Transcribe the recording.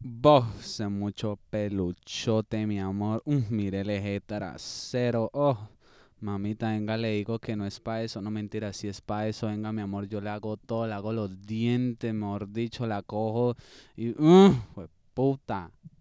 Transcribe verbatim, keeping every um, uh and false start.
Bof, se mucho peluchote, mi amor. Mm, mire el eje trasero. Oh, mamita, venga, le digo que no es pa' eso. No, mentira, si es pa' eso, venga, mi amor, yo le hago todo, le hago los dientes, mejor dicho, la cojo y... Uh, puta.